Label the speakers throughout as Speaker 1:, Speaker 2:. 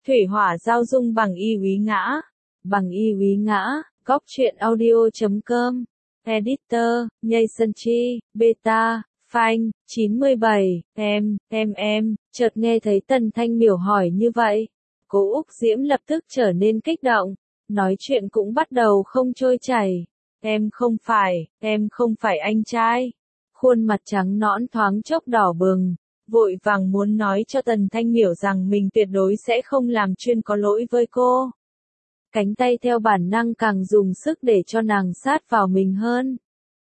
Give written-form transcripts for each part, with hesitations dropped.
Speaker 1: Thủy hỏa giao dung bằng y úy ngã. Bằng y úy ngã, góc truyện audio.com. Editor, Nhây Chi, Beta, Phanh, 97, chợt nghe thấy Tần Thanh Miểu hỏi như vậy. Cố Úc Diễm lập tức trở nên kích động, nói chuyện cũng bắt đầu không trôi chảy. Em không phải anh trai. Khuôn mặt trắng nõn thoáng chốc đỏ bừng, vội vàng muốn nói cho Tần Thanh Miểu rằng mình tuyệt đối sẽ không làm chuyên có lỗi với cô. Cánh tay theo bản năng càng dùng sức để cho nàng sát vào mình hơn.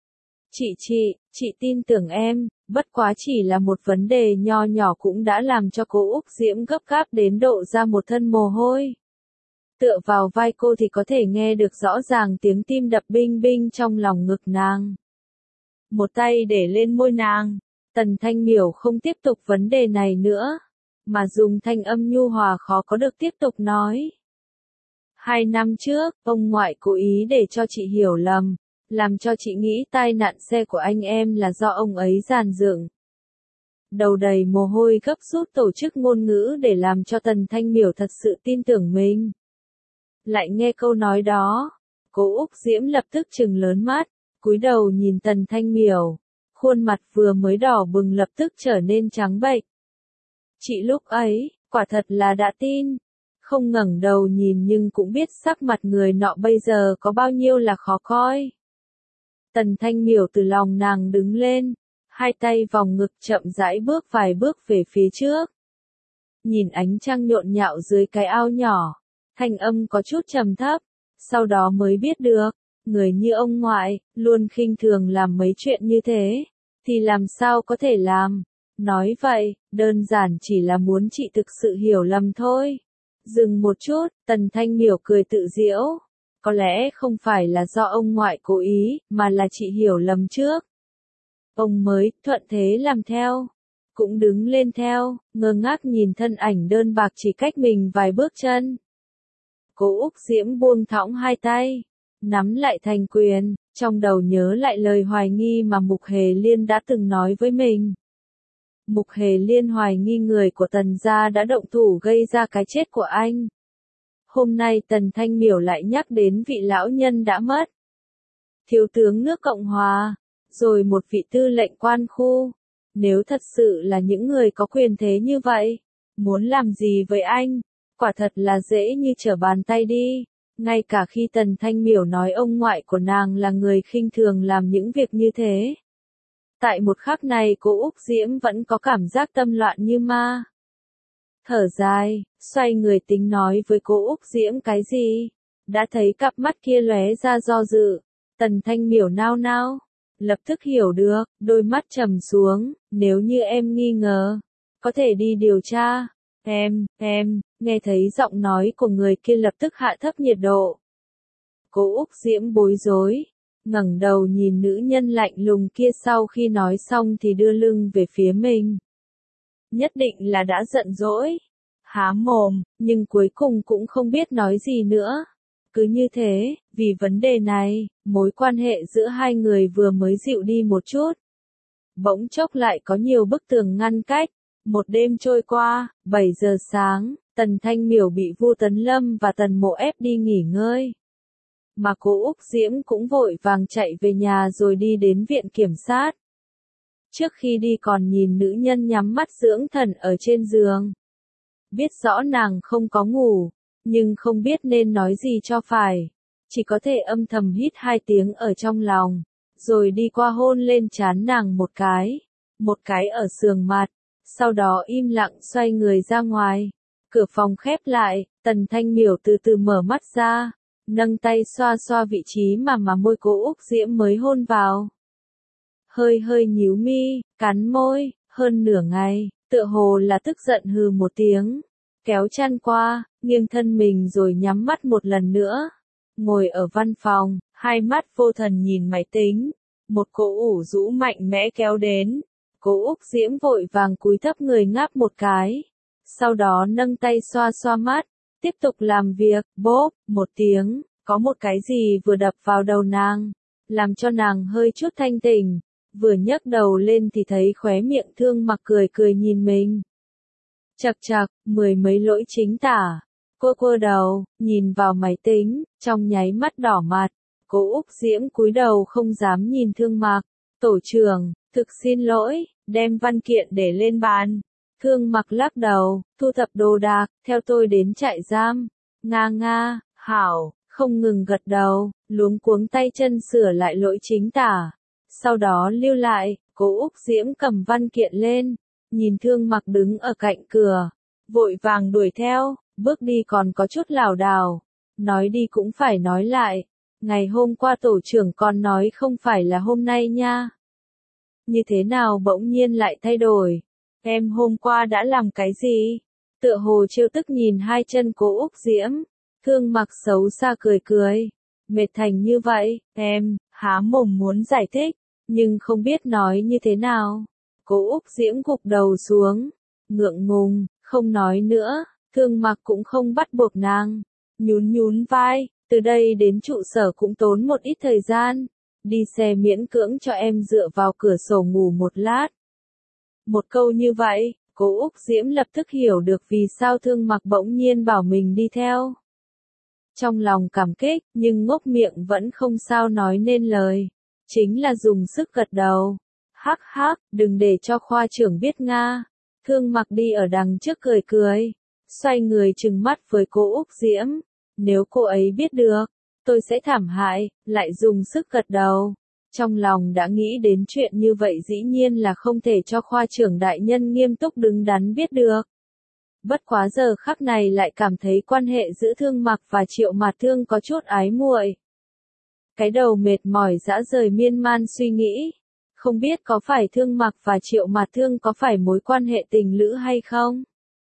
Speaker 1: Chị tin tưởng em, bất quá chỉ là một vấn đề nho nhỏ cũng đã làm cho Cố Úc Diễm gấp gáp đến độ ra một thân mồ hôi. Tựa vào vai cô thì có thể nghe được rõ ràng tiếng tim đập binh binh trong lòng ngực nàng. Một tay để lên môi nàng, Tần Thanh Miểu không tiếp tục vấn đề này nữa, mà dùng thanh âm nhu hòa khó có được tiếp tục nói. 2 năm trước, ông ngoại cố ý để cho chị hiểu lầm, làm cho chị nghĩ tai nạn xe của anh em là do ông ấy giàn dựng. Đầu đầy mồ hôi gấp rút tổ chức ngôn ngữ để làm cho Tần Thanh Miểu thật sự tin tưởng mình. Lại nghe câu nói đó, Cố Úc Diễm lập tức trừng lớn mắt, cúi đầu nhìn Tần Thanh Miểu, khuôn mặt vừa mới đỏ bừng lập tức trở nên trắng bệch. Chị lúc ấy, quả thật là đã tin, không ngẩng đầu nhìn nhưng cũng biết sắc mặt người nọ bây giờ có bao nhiêu là khó coi. Tần Thanh Miểu từ lòng nàng đứng lên, hai tay vòng ngực chậm rãi bước vài bước về phía trước. Nhìn ánh trăng nhộn nhạo dưới cái ao nhỏ, thanh âm có chút trầm thấp, sau đó mới biết được, người như ông ngoại, luôn khinh thường làm mấy chuyện như thế, thì làm sao có thể làm. Nói vậy, đơn giản chỉ là muốn chị thực sự hiểu lầm thôi. Dừng một chút, Tần Thanh Miểu cười tự giễu. Có lẽ không phải là do ông ngoại cố ý, mà là chị hiểu lầm trước. Ông mới thuận thế làm theo. Cũng đứng lên theo, ngơ ngác nhìn thân ảnh đơn bạc chỉ cách mình vài bước chân. Cố Úc Diễm buông thõng hai tay, nắm lại thành quyền, trong đầu nhớ lại lời hoài nghi mà Mục Hề Liên đã từng nói với mình. Mục Hề Liên hoài nghi người của Tần gia đã động thủ gây ra cái chết của anh. Hôm nay Tần Thanh Miểu lại nhắc đến vị lão nhân đã mất. Thiếu tướng nước Cộng Hòa, rồi một vị tư lệnh quan khu. Nếu thật sự là những người có quyền thế như vậy, muốn làm gì với anh, quả thật là dễ như trở bàn tay đi. Ngay cả khi Tần Thanh Miểu nói ông ngoại của nàng là người khinh thường làm những việc như thế. Tại một khắc này Cố Úc Diễm vẫn có cảm giác tâm loạn như ma. Thở dài, xoay người tính nói với Cố Úc Diễm cái gì. Đã thấy cặp mắt kia lóe ra do dự. Tần Thanh Miểu nao nao, lập tức hiểu được, đôi mắt trầm xuống. Nếu như em nghi ngờ, có thể đi điều tra. Nghe thấy giọng nói của người kia lập tức hạ thấp nhiệt độ. Cố Úc Diễm bối rối, ngẩng đầu nhìn nữ nhân lạnh lùng kia, sau khi nói xong thì đưa lưng về phía mình. Nhất định là đã giận dỗi, há mồm, nhưng cuối cùng cũng không biết nói gì nữa. Cứ như thế, vì vấn đề này, mối quan hệ giữa hai người vừa mới dịu đi một chút. Bỗng chốc lại có nhiều bức tường ngăn cách. Một đêm trôi qua, 7 giờ sáng, Tần Thanh Miểu bị Vu Tấn Lâm và Tần Mộ ép đi nghỉ ngơi. Mà Cố Úc Diễm cũng vội vàng chạy về nhà rồi đi đến viện kiểm sát. Trước khi đi còn nhìn nữ nhân nhắm mắt dưỡng thần ở trên giường. Biết rõ nàng không có ngủ, nhưng không biết nên nói gì cho phải. Chỉ có thể âm thầm hít 2 tiếng ở trong lòng, rồi đi qua hôn lên trán nàng một cái ở sườn mặt. Sau đó im lặng xoay người ra ngoài. Cửa phòng khép lại, Tần Thanh Miểu từ từ mở mắt ra, nâng tay xoa xoa vị trí mà môi Cố Úc Diễm mới hôn vào. Hơi nhíu mi, cắn môi, hơn nửa ngày, tựa hồ là tức giận hừ một tiếng, kéo chăn qua, nghiêng thân mình rồi nhắm mắt một lần nữa. Ngồi ở văn phòng, hai mắt vô thần nhìn máy tính, một cỗ ủ rũ mạnh mẽ kéo đến. Cố Úc Diễm vội vàng cúi thấp người ngáp một cái, sau đó nâng tay xoa xoa mắt, tiếp tục làm việc. Bốp, một tiếng, có một cái gì vừa đập vào đầu nàng, làm cho nàng hơi chút thanh tỉnh, vừa nhấc đầu lên thì thấy khóe miệng Thương Mặc cười nhìn mình. Chậc chậc, 10 mấy lỗi chính tả, Cô quơ đầu, nhìn vào máy tính, trong nháy mắt đỏ mặt. Cố Úc Diễm cúi đầu không dám nhìn Thương Mặc. Tổ trưởng, thực xin lỗi, đem văn kiện để lên bàn. Thương Mặc lắc đầu, thu thập đồ đạc, theo tôi đến trại giam. Nga nga, hảo, không ngừng gật đầu, luống cuống tay chân sửa lại lỗi chính tả. Sau đó lưu lại, Cố Úc Diễm cầm văn kiện lên, nhìn Thương Mặc đứng ở cạnh cửa, vội vàng đuổi theo, bước đi còn có chút lảo đảo. Nói đi cũng phải nói lại, ngày hôm qua tổ trưởng còn nói không phải là hôm nay nha. Như thế nào bỗng nhiên lại thay đổi? Em hôm qua đã làm cái gì? Tựa hồ trêu tức nhìn hai chân Cố Úc Diễm. Thương Mặc xấu xa cười cười. Mệt thành như vậy, em, há mồm muốn giải thích, nhưng không biết nói như thế nào. Cố Úc Diễm gục đầu xuống, ngượng ngùng, không nói nữa. Thương Mặc cũng không bắt buộc nàng. Nhún nhún vai, từ đây đến trụ sở cũng tốn một ít thời gian. Đi xe miễn cưỡng cho em dựa vào cửa sổ ngủ một lát. Một câu như vậy, Cố Úc Diễm lập tức hiểu được vì sao Thương Mặc bỗng nhiên bảo mình đi theo. Trong lòng cảm kích, nhưng ngốc miệng vẫn không sao nói nên lời. Chính là dùng sức gật đầu. Hắc hắc, đừng để cho khoa trưởng biết Nga. Thương Mặc đi ở đằng trước cười cười. Xoay người trừng mắt với Cố Úc Diễm. Nếu cô ấy biết được, tôi sẽ thảm hại, lại dùng sức gật đầu. Trong lòng đã nghĩ đến chuyện như vậy dĩ nhiên là không thể cho khoa trưởng đại nhân nghiêm túc đứng đắn biết được. Bất quá giờ khắc này lại cảm thấy quan hệ giữa Thương Mặc và Triệu Mạt Thương có chút ái muội. Cái đầu mệt mỏi dã rời miên man suy nghĩ. Không biết có phải Thương Mặc và Triệu Mạt Thương có phải mối quan hệ tình lữ hay không?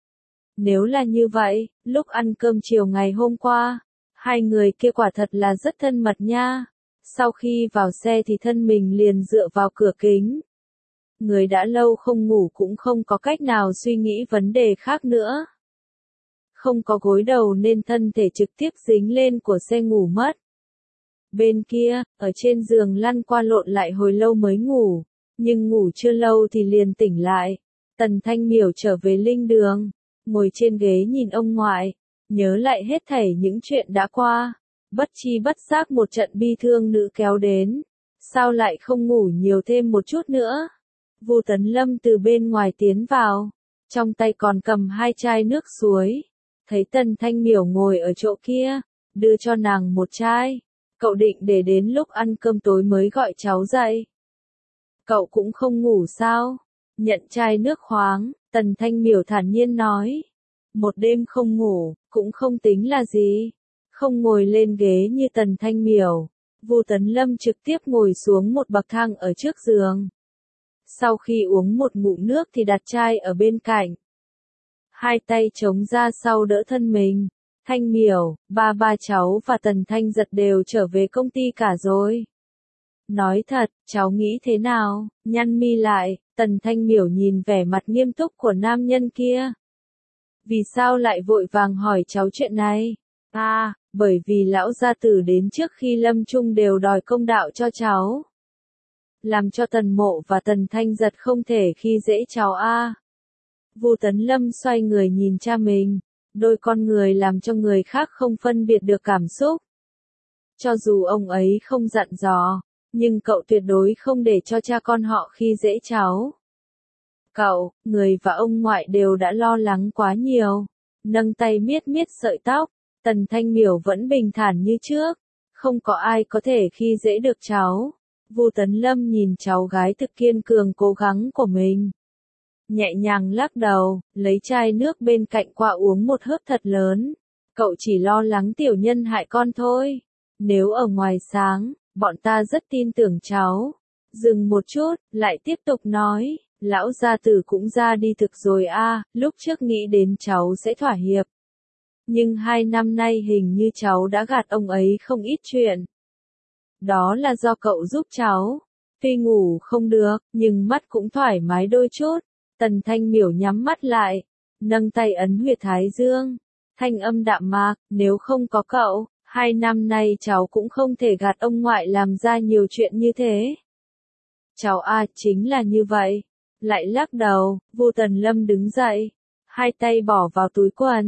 Speaker 1: Nếu là như vậy, lúc ăn cơm chiều ngày hôm qua, hai người kia quả thật là rất thân mật nha. Sau khi vào xe thì thân mình liền dựa vào cửa kính. Người đã lâu không ngủ cũng không có cách nào suy nghĩ vấn đề khác nữa. Không có gối đầu nên thân thể trực tiếp dính lên của xe ngủ mất. Bên kia, ở trên giường lăn qua lộn lại hồi lâu mới ngủ, nhưng ngủ chưa lâu thì liền tỉnh lại. Tần Thanh Miểu trở về linh đường, ngồi trên ghế nhìn ông ngoại, nhớ lại hết thảy những chuyện đã qua. Bất chi bất giác một trận bi thương nữ kéo đến. Sao lại không ngủ nhiều thêm một chút nữa? Vu Tấn Lâm từ bên ngoài tiến vào, trong tay còn cầm hai chai nước suối. Thấy Tần Thanh Miểu ngồi ở chỗ kia, đưa cho nàng một chai. Cậu định để đến lúc ăn cơm tối mới gọi cháu dậy. Cậu cũng không ngủ sao? Nhận chai nước khoáng, Tần Thanh Miểu thản nhiên nói. Một đêm không ngủ, cũng không tính là gì. Không ngồi lên ghế như Tần Thanh Miểu, Vu Tấn Lâm trực tiếp ngồi xuống một bậc thang ở trước giường. Sau khi uống một ngụm nước thì đặt chai ở bên cạnh. Hai tay chống ra sau đỡ thân mình. Thanh Miểu, ba cháu và Tần Thanh Giật đều trở về công ty cả rồi. Nói thật, cháu nghĩ thế nào? Nhăn mi lại, Tần Thanh Miểu nhìn vẻ mặt nghiêm túc của nam nhân kia. Vì sao lại vội vàng hỏi cháu chuyện này? Bởi vì lão gia tử đến trước khi lâm chung đều đòi công đạo cho cháu. Làm cho Tần Mộ và Tần Thanh Giật không thể khi dễ cháu Vu Tấn Lâm xoay người nhìn cha mình, đôi con người làm cho người khác không phân biệt được cảm xúc. Cho dù ông ấy không dặn dò, nhưng cậu tuyệt đối không để cho cha con họ khi dễ cháu. Cậu, người và ông ngoại đều đã lo lắng quá nhiều. Nâng tay miết miết sợi tóc, Tần Thanh Miểu vẫn bình thản như trước. Không có ai có thể khi dễ được cháu. Vu Tấn Lâm nhìn cháu gái thực kiên cường cố gắng của mình. Nhẹ nhàng lắc đầu, lấy chai nước bên cạnh qua uống một hớp thật lớn. Cậu chỉ lo lắng tiểu nhân hại con thôi. Nếu ở ngoài sáng, bọn ta rất tin tưởng cháu. Dừng một chút, lại tiếp tục nói. Lão gia tử cũng ra đi thực rồi lúc trước nghĩ đến cháu sẽ thỏa hiệp. Nhưng 2 năm nay hình như cháu đã gạt ông ấy không ít chuyện. Đó là do cậu giúp cháu. Tuy ngủ không được, nhưng mắt cũng thoải mái đôi chút. Tần Thanh Miểu nhắm mắt lại, nâng tay ấn huyệt thái dương. Thanh âm đạm mạc, nếu không có cậu, 2 năm nay cháu cũng không thể gạt ông ngoại làm ra nhiều chuyện như thế. Cháu chính là như vậy. Lại lắc đầu, Vu Tần Lâm đứng dậy, hai tay bỏ vào túi quần,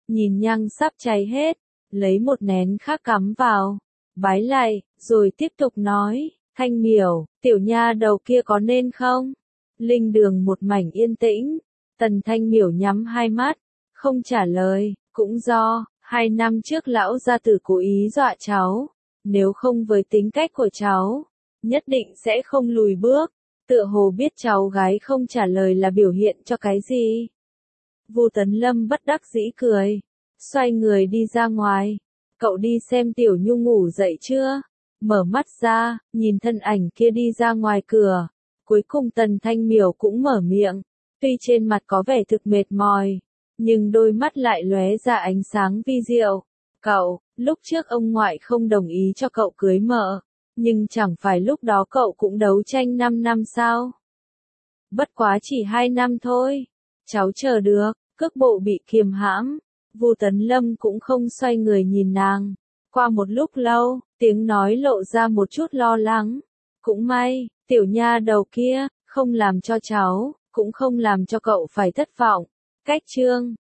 Speaker 1: nhìn nhang sắp cháy hết, lấy một nén khác cắm vào, bái lạy, rồi tiếp tục nói, Thanh Miểu, tiểu nha đầu kia có nên không? Linh đường một mảnh yên tĩnh, Tần Thanh Miểu nhắm hai mắt, không trả lời, cũng do, 2 năm trước lão gia tử cố ý dọa cháu, nếu không với tính cách của cháu, nhất định sẽ không lùi bước, tựa hồ biết cháu gái không trả lời là biểu hiện cho cái gì. Vu Tấn Lâm bất đắc dĩ cười, xoay người đi ra ngoài, cậu đi xem Tiểu Nhu ngủ dậy chưa? Mở mắt ra, nhìn thân ảnh kia đi ra ngoài cửa, cuối cùng Tần Thanh Miểu cũng mở miệng, tuy trên mặt có vẻ thực mệt mỏi, nhưng đôi mắt lại lóe ra ánh sáng vi diệu. Cậu, lúc trước ông ngoại không đồng ý cho cậu cưới mợ, nhưng chẳng phải lúc đó cậu cũng đấu tranh 5 năm sao? Bất quá chỉ 2 năm thôi, cháu chờ được, cước bộ bị kiềm hãm, Vu Tấn Lâm cũng không xoay người nhìn nàng. Qua một lúc lâu, tiếng nói lộ ra một chút lo lắng. Cũng may, tiểu nha đầu kia, không làm cho cháu, cũng không làm cho cậu phải thất vọng. Cách chương